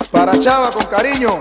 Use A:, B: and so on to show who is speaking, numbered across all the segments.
A: Para Chava con cariño.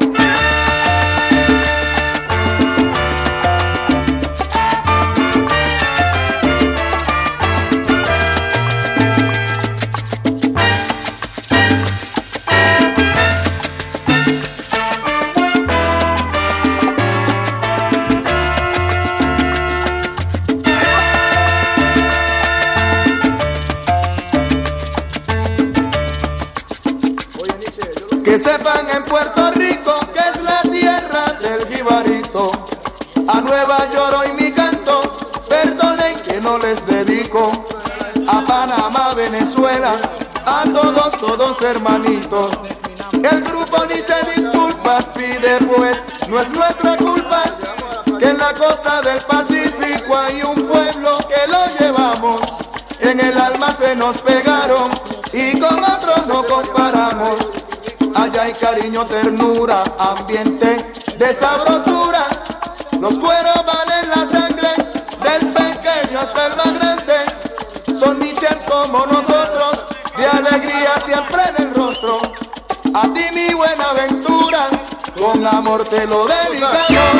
A: Que sepan en Puerto Rico que es la tierra del jibarito. A Nueva York hoy mi canto, perdonen que no les dedico. A Panamá, Venezuela, a todos hermanitos. El grupo Nietzsche disculpas pide, pues no es nuestra culpa que en la costa del Pacífico hay un pueblo que lo llevamos. En el alma se nos pegaron y con otros no comparamos. Allá hay cariño, ternura, ambiente de sabrosura. Los cueros valen la sangre, del pequeño hasta el más grande. Son niches como nosotros, de alegría siempre en el rostro. A ti mi Buenaventura, con amor te lo dedicamos.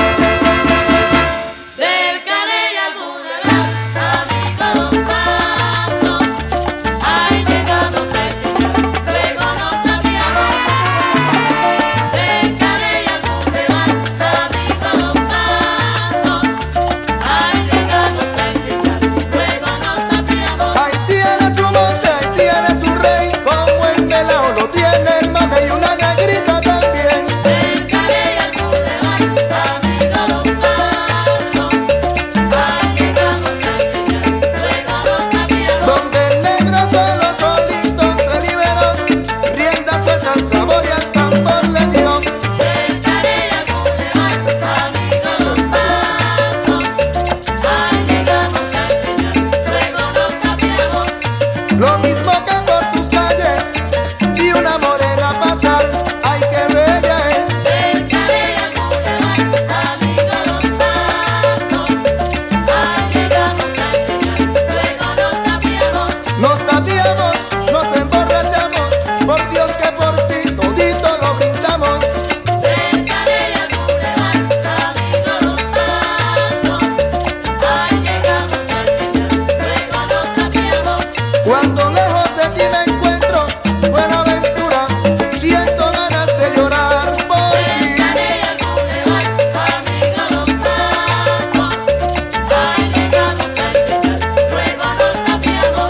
A: Lo mismo que por tus calles vi una morena pasar, ay que bella es.
B: Del Carey al Boulevard, amigo los pasos, ahí llegamos al final, luego
A: Nos tapiamos, nos emborrachamos, por Dios que por ti todito lo brindamos.
B: Del Carey al Boulevard, amigo los pasos, ahí llegamos al final, luego nos tapiamos.
A: Cuando lejos de ti me encuentro, Buenaventura, siento ganas de llorar por ti.
B: Del Carey al Boulevard, amigo los pasos, ahí llegamos al final, luego nos tapiamos.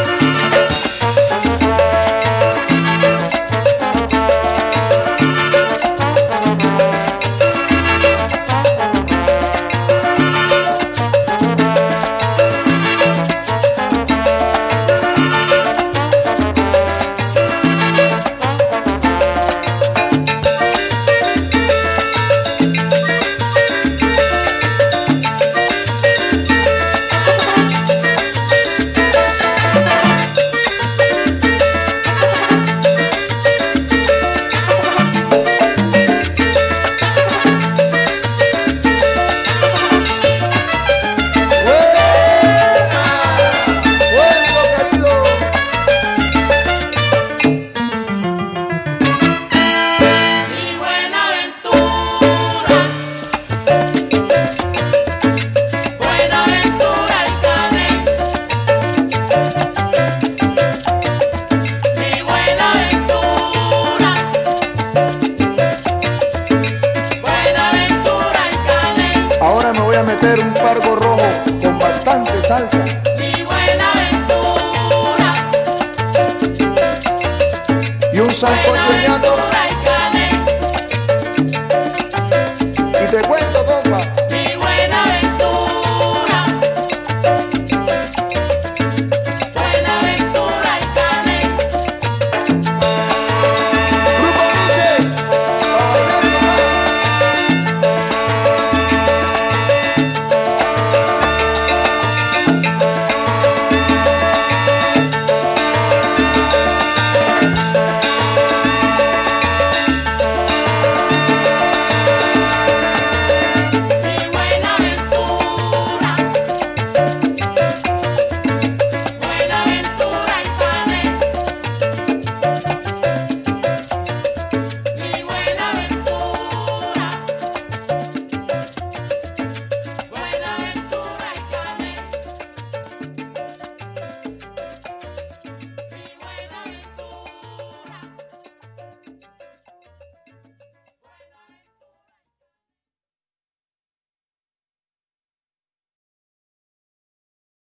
A: Ahora me voy a meter un pargo rojo con bastante salsa
B: Mi Buenaventura,
A: y un sancocho de ñato